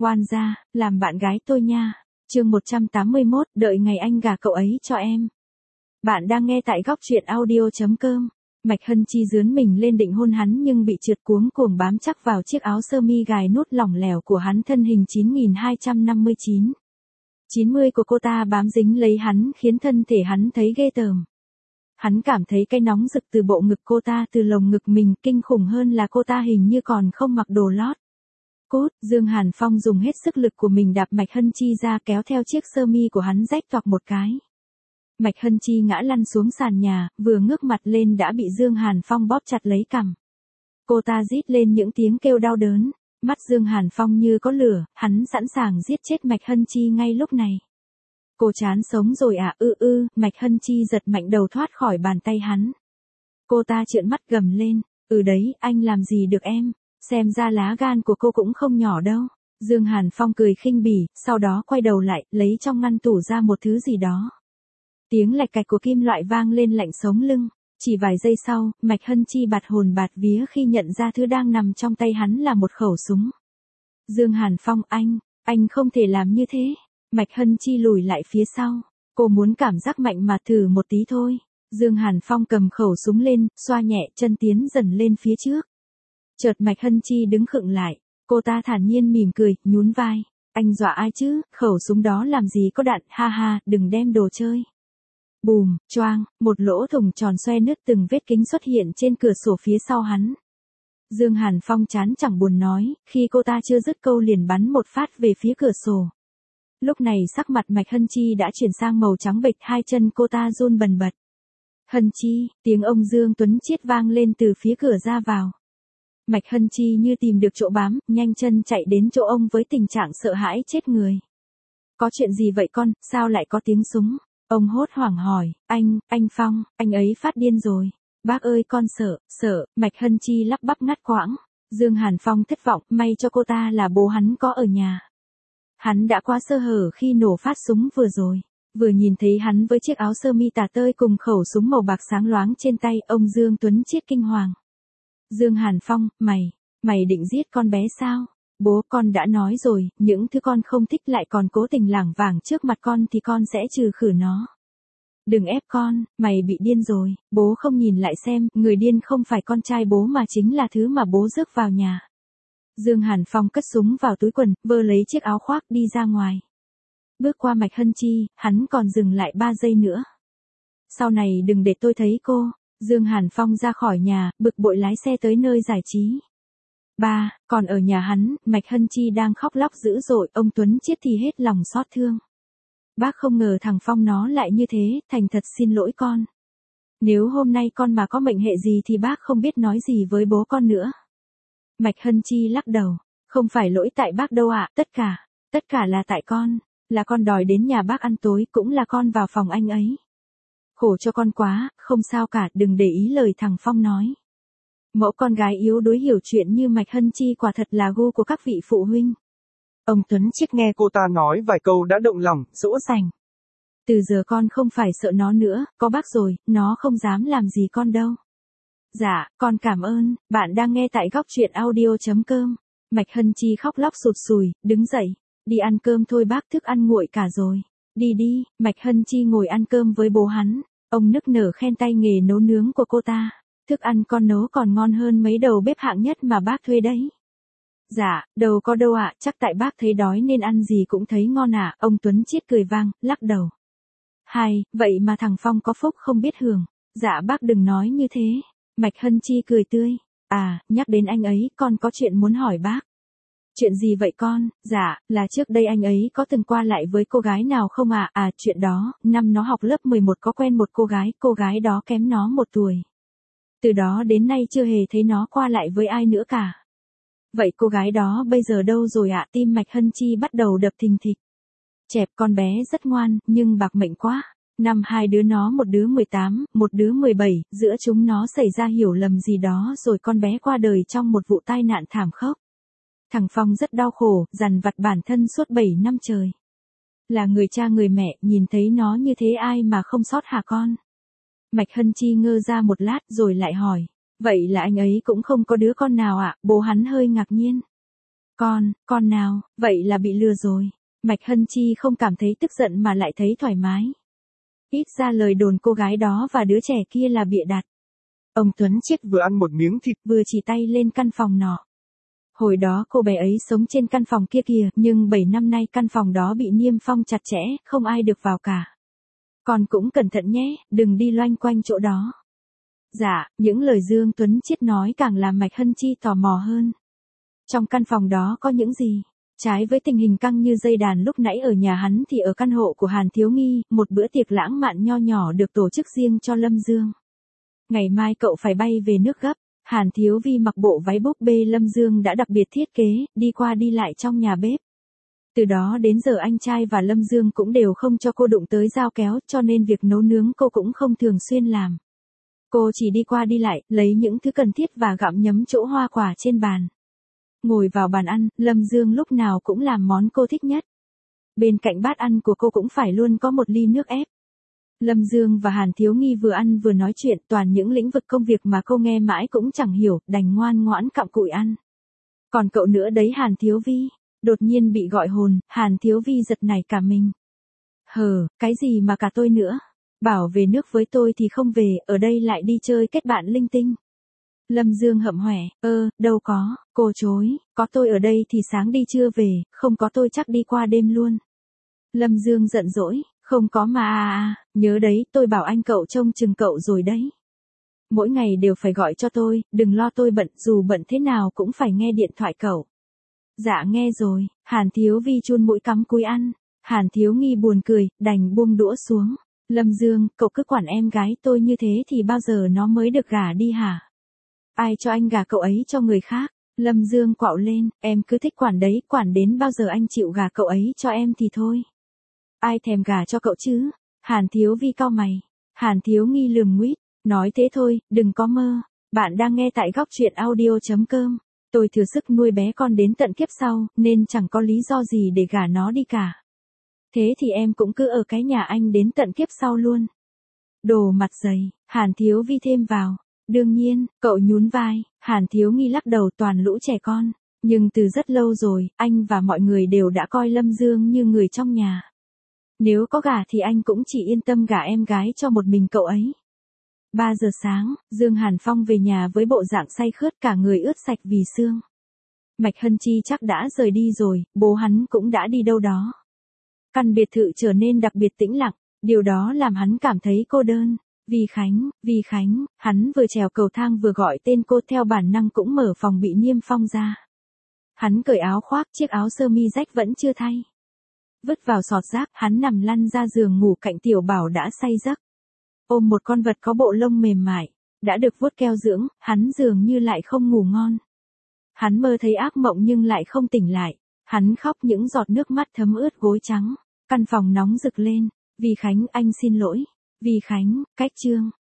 Oan gia, làm bạn gái tôi nha. Chương 181, đợi ngày anh gả cậu ấy cho em. Bạn đang nghe tại góc truyện audio.com. Mạch Hân Chi dướn mình lên định hôn hắn nhưng bị trượt cuống cuồng bám chắc vào chiếc áo sơ mi gài nút lỏng lẻo của hắn, thân hình 9259. 90 của cô ta bám dính lấy hắn khiến thân thể hắn thấy ghê tởm. Hắn cảm thấy cái nóng rực từ bộ ngực cô ta, từ lồng ngực mình, kinh khủng hơn là cô ta hình như còn không mặc đồ lót. Cút, Dương Hàn Phong dùng hết sức lực của mình đạp Mạch Hân Chi ra, kéo theo chiếc sơ mi của hắn rách toạc một cái. Mạch Hân Chi ngã lăn xuống sàn nhà, vừa ngước mặt lên đã bị Dương Hàn Phong bóp chặt lấy cằm. Cô ta rít lên những tiếng kêu đau đớn, mắt Dương Hàn Phong như có lửa, hắn sẵn sàng giết chết Mạch Hân Chi ngay lúc này. Cô chán sống rồi à? Mạch Hân Chi giật mạnh đầu thoát khỏi bàn tay hắn. Cô ta trợn mắt gầm lên, đấy, anh làm gì được em, xem ra lá gan của cô cũng không nhỏ đâu. Dương Hàn Phong cười khinh bỉ, sau đó quay đầu lại, lấy trong ngăn tủ ra một thứ gì đó. Tiếng lạch cạch của kim loại vang lên lạnh sống lưng, chỉ vài giây sau, Mạch Hân Chi bạt hồn bạt vía khi nhận ra thứ đang nằm trong tay hắn là một khẩu súng. Dương Hàn Phong, anh không thể làm như thế. Mạch Hân Chi lùi lại phía sau, cô muốn cảm giác mạnh mà thử một tí thôi. Dương Hàn Phong cầm khẩu súng lên, xoa nhẹ chân tiến dần lên phía trước. Chợt Mạch Hân Chi đứng khựng lại, cô ta thản nhiên mỉm cười, nhún vai. Anh dọa ai chứ, khẩu súng đó làm gì có đạn, ha ha, đừng đem đồ chơi. Bùm, choang, một lỗ thủng tròn xoe nứt từng vết kính xuất hiện trên cửa sổ phía sau hắn. Dương Hàn Phong chán chẳng buồn nói, khi cô ta chưa dứt câu liền bắn một phát về phía cửa sổ. Lúc này sắc mặt Mạch Hân Chi đã chuyển sang màu trắng bệch, hai chân cô ta run bần bật. Hân Chi, tiếng ông Dương Tuấn Chiết vang lên từ phía cửa ra vào. Mạch Hân Chi như tìm được chỗ bám, nhanh chân chạy đến chỗ ông với tình trạng sợ hãi chết người. Có chuyện gì vậy con, sao lại có tiếng súng? Ông hốt hoảng hỏi, anh Phong, anh ấy phát điên rồi. Bác ơi con sợ, Mạch Hân Chi lắp bắp ngắt quãng. Dương Hàn Phong thất vọng, may cho cô ta là bố hắn có ở nhà. Hắn đã quá sơ hở khi nổ phát súng vừa rồi. Vừa nhìn thấy hắn với chiếc áo sơ mi tả tơi cùng khẩu súng màu bạc sáng loáng trên tay, ông Dương Tuấn Chiết kinh hoàng. Dương Hàn Phong, mày định giết con bé sao? Bố con đã nói rồi, những thứ con không thích lại còn cố tình lảng vảng trước mặt con thì con sẽ trừ khử nó. Đừng ép con, mày bị điên rồi, bố không nhìn lại xem, người điên không phải con trai bố mà chính là thứ mà bố rước vào nhà. Dương Hàn Phong cất súng vào túi quần, vơ lấy chiếc áo khoác đi ra ngoài. Bước qua Mạch Hân Chi, hắn còn dừng lại 3 giây nữa. Sau này đừng để tôi thấy cô. Dương Hàn Phong ra khỏi nhà, bực bội lái xe tới nơi giải trí. Còn ở nhà hắn, Mạch Hân Chi đang khóc lóc dữ dội, ông Tuấn Chiết thì hết lòng xót thương. Bác không ngờ thằng Phong nó lại như thế, thành thật xin lỗi con. Nếu hôm nay con mà có mệnh hệ gì thì bác không biết nói gì với bố con nữa. Mạch Hân Chi lắc đầu, không phải lỗi tại bác đâu ạ, tất cả là tại con, là con đòi đến nhà bác ăn tối, cũng là con vào phòng anh ấy. Khổ cho con quá, không sao cả, đừng để ý lời thằng Phong nói. Mẫu con gái yếu đuối hiểu chuyện như Mạch Hân Chi quả thật là gu của các vị phụ huynh. Ông Tuấn Chiết nghe cô ta nói vài câu đã động lòng, dỗ dành. Từ giờ con không phải sợ nó nữa, có bác rồi, nó không dám làm gì con đâu. Dạ, con cảm ơn, bạn đang nghe tại góc truyện audio.com. Mạch Hân Chi khóc lóc sụt sùi, đứng dậy, đi ăn cơm thôi bác, thức ăn nguội cả rồi. Đi, Mạch Hân Chi ngồi ăn cơm với bố hắn, ông nức nở khen tay nghề nấu nướng của cô ta. Thức ăn con nấu còn ngon hơn mấy đầu bếp hạng nhất mà bác thuê đấy. Dạ, đâu có đâu ạ, chắc tại bác thấy đói nên ăn gì cũng thấy ngon ạ, ông Tuấn Chiết cười vang, lắc đầu. Vậy mà thằng Phong có phúc không biết hưởng. Dạ bác đừng nói như thế. Mạch Hân Chi cười tươi. Nhắc đến anh ấy, con có chuyện muốn hỏi bác. Chuyện gì vậy con? Dạ, là trước đây anh ấy có từng qua lại với cô gái nào không ạ? Chuyện đó, năm nó học lớp 11 có quen một cô gái đó kém nó 1 tuổi. Từ đó đến nay chưa hề thấy nó qua lại với ai nữa cả. Vậy cô gái đó bây giờ đâu rồi ạ? Tim Mạch Hân Chi bắt đầu đập thình thịch. Chẹp, con bé rất ngoan, nhưng bạc mệnh quá. Năm hai đứa nó, một đứa 18, một đứa 17, giữa chúng nó xảy ra hiểu lầm gì đó rồi con bé qua đời trong một vụ tai nạn thảm khốc. Thằng Phong rất đau khổ, dằn vặt bản thân suốt 7 năm trời. Là người cha người mẹ, nhìn thấy nó như thế ai mà không xót hả con? Mạch Hân Chi ngơ ra một lát rồi lại hỏi. Vậy là anh ấy cũng không có đứa con nào ạ? Bố hắn hơi ngạc nhiên. Con nào, vậy là bị lừa rồi. Mạch Hân Chi không cảm thấy tức giận mà lại thấy thoải mái. Ít ra lời đồn cô gái đó và đứa trẻ kia là bịa đặt. Ông Tuấn Chiết vừa ăn một miếng thịt, vừa chỉ tay lên căn phòng nọ. Hồi đó cô bé ấy sống trên căn phòng kia kìa, nhưng 7 năm nay căn phòng đó bị niêm phong chặt chẽ, không ai được vào cả. Con cũng cẩn thận nhé, đừng đi loanh quanh chỗ đó. Dạ, những lời Dương Tuấn Chiết nói càng làm Mạch Hân Chi tò mò hơn. Trong căn phòng đó có những gì? Trái với tình hình căng như dây đàn lúc nãy ở nhà hắn thì ở căn hộ của Hàn Thiếu Nghi, một bữa tiệc lãng mạn nho nhỏ được tổ chức riêng cho Lâm Dương. Ngày mai cậu phải bay về nước gấp. Hàn Thiếu Vi mặc bộ váy búp bê Lâm Dương đã đặc biệt thiết kế, đi qua đi lại trong nhà bếp. Từ đó đến giờ anh trai và Lâm Dương cũng đều không cho cô đụng tới dao kéo, cho nên việc nấu nướng cô cũng không thường xuyên làm. Cô chỉ đi qua đi lại, lấy những thứ cần thiết và gặm nhấm chỗ hoa quả trên bàn. Ngồi vào bàn ăn, Lâm Dương lúc nào cũng làm món cô thích nhất. Bên cạnh bát ăn của cô cũng phải luôn có một ly nước ép. Lâm Dương và Hàn Thiếu Nghi vừa ăn vừa nói chuyện, toàn những lĩnh vực công việc mà cô nghe mãi cũng chẳng hiểu, đành ngoan ngoãn cặm cụi ăn. Còn cậu nữa đấy Hàn Thiếu Vi. Đột nhiên bị gọi hồn, Hàn Thiếu Vi giật nảy cả mình. Cái gì mà cả tôi nữa? Bảo về nước với tôi thì không về, ở đây lại đi chơi kết bạn linh tinh. Lâm Dương hậm hòe, đâu có, cô chối, có tôi ở đây thì sáng đi trưa về, không có tôi chắc đi qua đêm luôn. Lâm Dương giận dỗi, không có mà nhớ đấy, tôi bảo anh cậu trông chừng cậu rồi đấy. Mỗi ngày đều phải gọi cho tôi, đừng lo tôi bận, dù bận thế nào cũng phải nghe điện thoại cậu. Dạ nghe rồi, Hàn Thiếu Vi chun mũi cắm cúi ăn. Hàn Thiếu Nghi buồn cười, đành buông đũa xuống. Lâm Dương, cậu cứ quản em gái tôi như thế thì bao giờ nó mới được gả đi hả? Ai cho anh gả cậu ấy cho người khác? Lâm Dương quạo lên, em cứ thích quản đấy, quản đến bao giờ anh chịu gả cậu ấy cho em thì thôi. Ai thèm gả cho cậu chứ? Hàn Thiếu Vi cau mày. Hàn Thiếu Nghi lườm nguýt, nói thế thôi, đừng có mơ. Bạn đang nghe tại góc truyện audio.com. Tôi thừa sức nuôi bé con đến tận kiếp sau, nên chẳng có lý do gì để gả nó đi cả. Thế thì em cũng cứ ở cái nhà anh đến tận kiếp sau luôn. Đồ mặt dày, Hàn Thiếu Vi thêm vào. Đương nhiên, cậu nhún vai, Hàn Thiếu Nghi lắc đầu, toàn lũ trẻ con. Nhưng từ rất lâu rồi, anh và mọi người đều đã coi Lâm Dương như người trong nhà. Nếu có gả thì anh cũng chỉ yên tâm gả em gái cho một mình cậu ấy. 3 giờ sáng, Dương Hàn Phong về nhà với bộ dạng say khướt, cả người ướt sạch vì sương. Mạch Hân Chi chắc đã rời đi rồi, bố hắn cũng đã đi đâu đó. Căn biệt thự trở nên đặc biệt tĩnh lặng, điều đó làm hắn cảm thấy cô đơn. Vì Khánh, hắn vừa trèo cầu thang vừa gọi tên cô, theo bản năng cũng mở phòng bị niêm phong ra. Hắn cởi áo khoác, chiếc áo sơ mi rách vẫn chưa thay. Vứt vào sọt rác, hắn nằm lăn ra giường ngủ cạnh Tiểu Bảo đã say giấc. Ôm một con vật có bộ lông mềm mại, đã được vuốt keo dưỡng, hắn dường như lại không ngủ ngon. Hắn mơ thấy ác mộng nhưng lại không tỉnh lại. Hắn khóc những giọt nước mắt thấm ướt gối trắng. Căn phòng nóng rực lên. Vì Khánh, anh xin lỗi. Vì Khánh, cách chương.